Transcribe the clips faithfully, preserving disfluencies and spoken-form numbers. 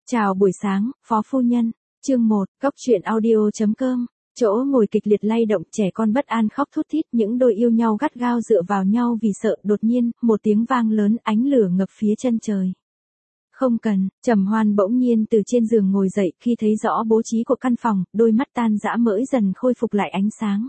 Chào buổi sáng, Phó Phu Nhân. Chương một, Cốc truyện audio.com. Chỗ ngồi kịch liệt lay động, trẻ con bất an khóc thút thít, những đôi yêu nhau gắt gao dựa vào nhau vì sợ. Đột nhiên, một tiếng vang lớn, ánh lửa ngập phía chân trời. Không cần, Trầm Hoan bỗng nhiên từ trên giường ngồi dậy, khi thấy rõ bố trí của căn phòng, đôi mắt tan dã mới dần khôi phục lại ánh sáng.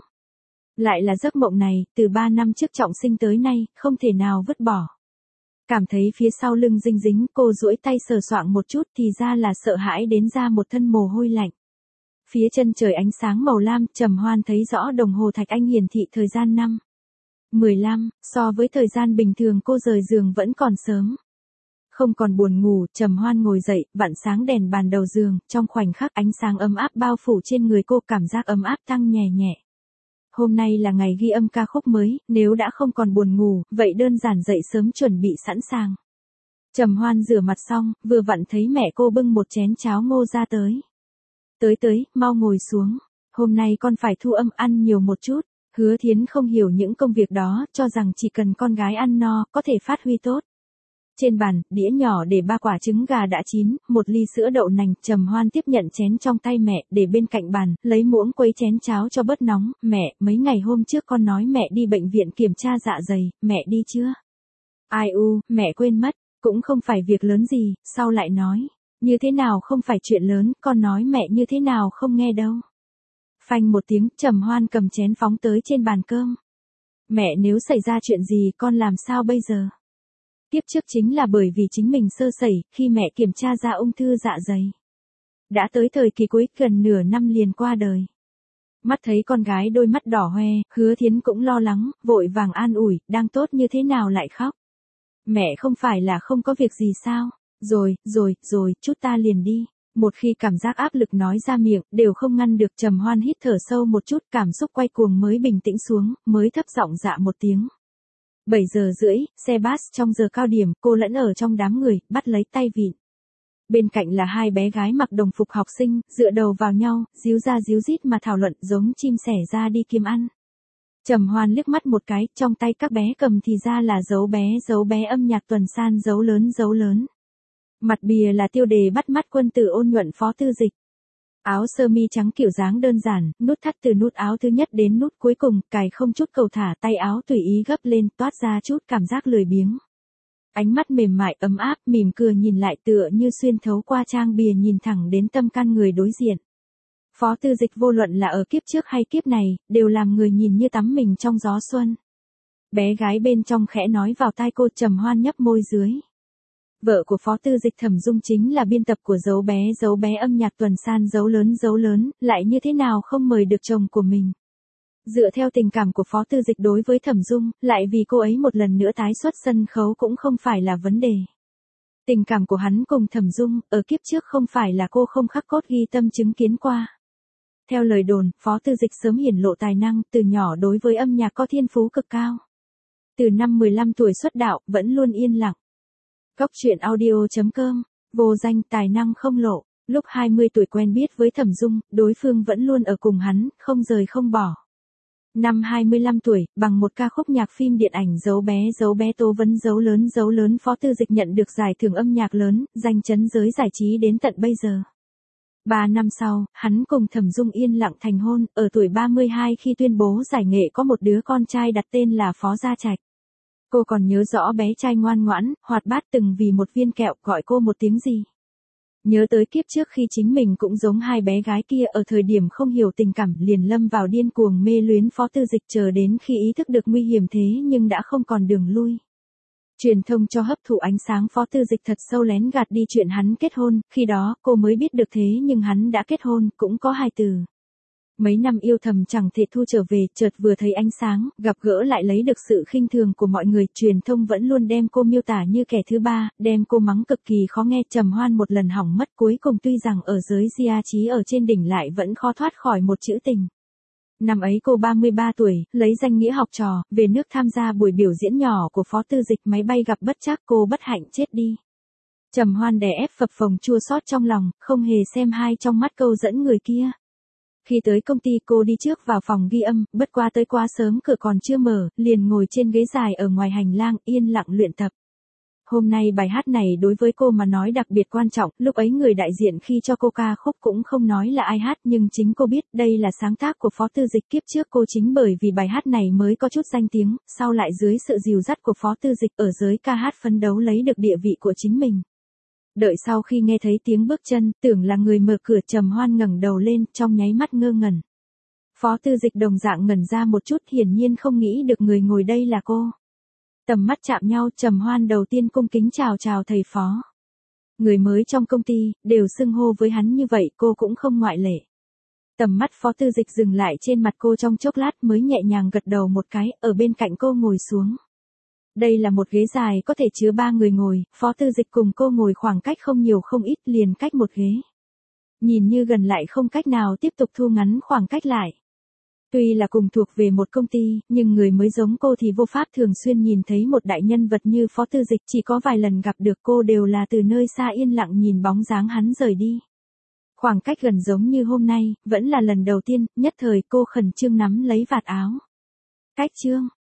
Lại là giấc mộng này, từ ba năm trước trọng sinh tới nay, không thể nào vứt bỏ. Cảm thấy phía sau lưng dinh dính, cô duỗi tay sờ soạng một chút thì ra là sợ hãi đến ra một thân mồ hôi lạnh. Phía chân trời ánh sáng màu lam, Trầm Hoan thấy rõ đồng hồ thạch anh hiển thị thời gian năm mười lăm, so với thời gian bình thường cô rời giường vẫn còn sớm. Không còn buồn ngủ, Trầm Hoan ngồi dậy, vặn sáng đèn bàn đầu giường, trong khoảnh khắc ánh sáng ấm áp bao phủ trên người cô, cảm giác ấm áp tăng nhẹ nhẹ. Hôm nay là ngày ghi âm ca khúc mới, nếu đã không còn buồn ngủ, vậy đơn giản dậy sớm chuẩn bị sẵn sàng. Trầm Hoan rửa mặt xong, vừa vặn thấy mẹ cô bưng một chén cháo ngô ra tới. Tới tới, mau ngồi xuống. Hôm nay con phải thu âm, ăn nhiều một chút. Hứa Thiến không hiểu những công việc đó, cho rằng chỉ cần con gái ăn no, có thể phát huy tốt. Trên bàn, đĩa nhỏ để ba quả trứng gà đã chín, một ly sữa đậu nành. Trầm Hoan tiếp nhận chén trong tay mẹ, để bên cạnh bàn, lấy muỗng quấy chén cháo cho bớt nóng. Mẹ, mấy ngày hôm trước con nói mẹ đi bệnh viện kiểm tra dạ dày, mẹ đi chưa? Ai u, mẹ quên mất, cũng không phải việc lớn gì, sau lại nói. Như thế nào không phải chuyện lớn, con nói mẹ như thế nào không nghe đâu. Phanh một tiếng, Trầm Hoan cầm chén phóng tới trên bàn cơm. Mẹ, nếu xảy ra chuyện gì con làm sao bây giờ? Tiếp trước chính là bởi vì chính mình sơ sẩy, khi mẹ kiểm tra ra ung thư dạ dày. Đã tới thời kỳ cuối, gần nửa năm liền qua đời. Mắt thấy con gái đôi mắt đỏ hoe, Hứa Thiến cũng lo lắng, vội vàng an ủi, đang tốt như thế nào lại khóc? Mẹ không phải là không có việc gì sao? Rồi, rồi, rồi, chút ta liền đi. Một khi cảm giác áp lực nói ra miệng, đều không ngăn được. Trầm Hoan hít thở sâu một chút, cảm xúc quay cuồng mới bình tĩnh xuống, mới thấp giọng dạ một tiếng. bảy giờ rưỡi, xe bus trong giờ cao điểm, cô lẫn ở trong đám người, bắt lấy tay vịn. Bên cạnh là hai bé gái mặc đồng phục học sinh, dựa đầu vào nhau, díu ra díu dít mà thảo luận giống chim sẻ ra đi kiếm ăn. Trầm Hoan liếc mắt một cái, trong tay các bé cầm thì ra là dấu bé dấu bé âm nhạc tuần san dấu lớn dấu lớn. Mặt bìa là tiêu đề bắt mắt quân tử ôn nhuận Phó Tư Dịch. Áo sơ mi trắng kiểu dáng đơn giản, nút thắt từ nút áo thứ nhất đến nút cuối cùng, cài không chút cầu thả, tay áo tùy ý gấp lên, toát ra chút cảm giác lười biếng. Ánh mắt mềm mại ấm áp, mỉm cười nhìn lại tựa như xuyên thấu qua trang bìa nhìn thẳng đến tâm can người đối diện. Phó Tư Dịch vô luận là ở kiếp trước hay kiếp này, đều làm người nhìn như tắm mình trong gió xuân. Bé gái bên trong khẽ nói vào tai cô. Trầm Hoan nhấp môi dưới. Vợ của Phó Tư Dịch Thẩm Dung chính là biên tập của dấu bé dấu bé âm nhạc tuần san dấu lớn dấu lớn, lại như thế nào không mời được chồng của mình. Dựa theo tình cảm của Phó Tư Dịch đối với Thẩm Dung, lại vì cô ấy một lần nữa tái xuất sân khấu cũng không phải là vấn đề. Tình cảm của hắn cùng Thẩm Dung, ở kiếp trước không phải là cô không khắc cốt ghi tâm chứng kiến qua. Theo lời đồn, Phó Tư Dịch sớm hiển lộ tài năng, từ nhỏ đối với âm nhạc có thiên phú cực cao. Từ năm mười lăm tuổi xuất đạo, vẫn luôn yên lặng. Cốc truyện audio.com, vô danh tài năng không lộ, lúc hai mươi tuổi quen biết với Thẩm Dung, đối phương vẫn luôn ở cùng hắn, không rời không bỏ. Năm hai mươi lăm tuổi, bằng một ca khúc nhạc phim điện ảnh dấu bé dấu bé tố vấn dấu lớn dấu lớn, Phó Tư Dịch nhận được giải thưởng âm nhạc lớn, danh chấn giới giải trí đến tận bây giờ. Ba năm sau, hắn cùng Thẩm Dung yên lặng thành hôn, ở tuổi ba mươi hai khi tuyên bố giải nghệ có một đứa con trai đặt tên là Phó Gia Trạch. Cô còn nhớ rõ bé trai ngoan ngoãn, hoạt bát từng vì một viên kẹo gọi cô một tiếng gì. Nhớ tới kiếp trước khi chính mình cũng giống hai bé gái kia, ở thời điểm không hiểu tình cảm liền lâm vào điên cuồng mê luyến Phó Tư Dịch, chờ đến khi ý thức được nguy hiểm thế nhưng đã không còn đường lui. Truyền thông cho hấp thụ ánh sáng Phó Tư Dịch thật sâu lén gạt đi chuyện hắn kết hôn, khi đó cô mới biết được thế nhưng hắn đã kết hôn, cũng có hài tử. Mấy năm yêu thầm chẳng thể thu trở về, chợt vừa thấy ánh sáng, gặp gỡ lại lấy được sự khinh thường của mọi người, truyền thông vẫn luôn đem cô miêu tả như kẻ thứ ba, đem cô mắng cực kỳ khó nghe. Trầm Hoan một lần hỏng mất, cuối cùng tuy rằng ở giới gia trí ở trên đỉnh lại vẫn khó thoát khỏi một chữ tình. Năm ấy cô ba mươi ba tuổi, lấy danh nghĩa học trò, về nước tham gia buổi biểu diễn nhỏ của Phó Tư Dịch, máy bay gặp bất trắc, cô bất hạnh chết đi. Trầm Hoan đè ép phập phồng chua xót trong lòng, không hề xem hai trong mắt câu dẫn người kia. Khi tới công ty cô đi trước vào phòng ghi âm, bất quá tới quá sớm, cửa còn chưa mở, liền ngồi trên ghế dài ở ngoài hành lang, yên lặng luyện tập. Hôm nay bài hát này đối với cô mà nói đặc biệt quan trọng, lúc ấy người đại diện khi cho cô ca khúc cũng không nói là ai hát nhưng chính cô biết đây là sáng tác của Phó Tư Dịch. Kiếp trước cô chính bởi vì bài hát này mới có chút danh tiếng, sau lại dưới sự dìu dắt của Phó Tư Dịch ở giới ca hát phấn đấu lấy được địa vị của chính mình. Đợi sau khi nghe thấy tiếng bước chân, tưởng là người mở cửa, Trầm Hoan ngẩng đầu lên, trong nháy mắt ngơ ngẩn. Phó Tư Dịch đồng dạng ngẩn ra một chút, hiển nhiên không nghĩ được người ngồi đây là cô. Tầm mắt chạm nhau, Trầm Hoan đầu tiên cung kính chào chào thầy Phó. Người mới trong công ty, đều xưng hô với hắn như vậy, cô cũng không ngoại lệ. Tầm mắt Phó Tư Dịch dừng lại trên mặt cô trong chốc lát mới nhẹ nhàng gật đầu một cái, ở bên cạnh cô ngồi xuống. Đây là một ghế dài có thể chứa ba người ngồi, Phó Tư Dịch cùng cô ngồi khoảng cách không nhiều không ít, liền cách một ghế. Nhìn như gần lại không cách nào tiếp tục thu ngắn khoảng cách lại. Tuy là cùng thuộc về một công ty, nhưng người mới giống cô thì vô pháp thường xuyên nhìn thấy một đại nhân vật như Phó Tư Dịch, chỉ có vài lần gặp được cô đều là từ nơi xa yên lặng nhìn bóng dáng hắn rời đi. Khoảng cách gần giống như hôm nay, vẫn là lần đầu tiên, nhất thời cô khẩn trương nắm lấy vạt áo. Cách chương,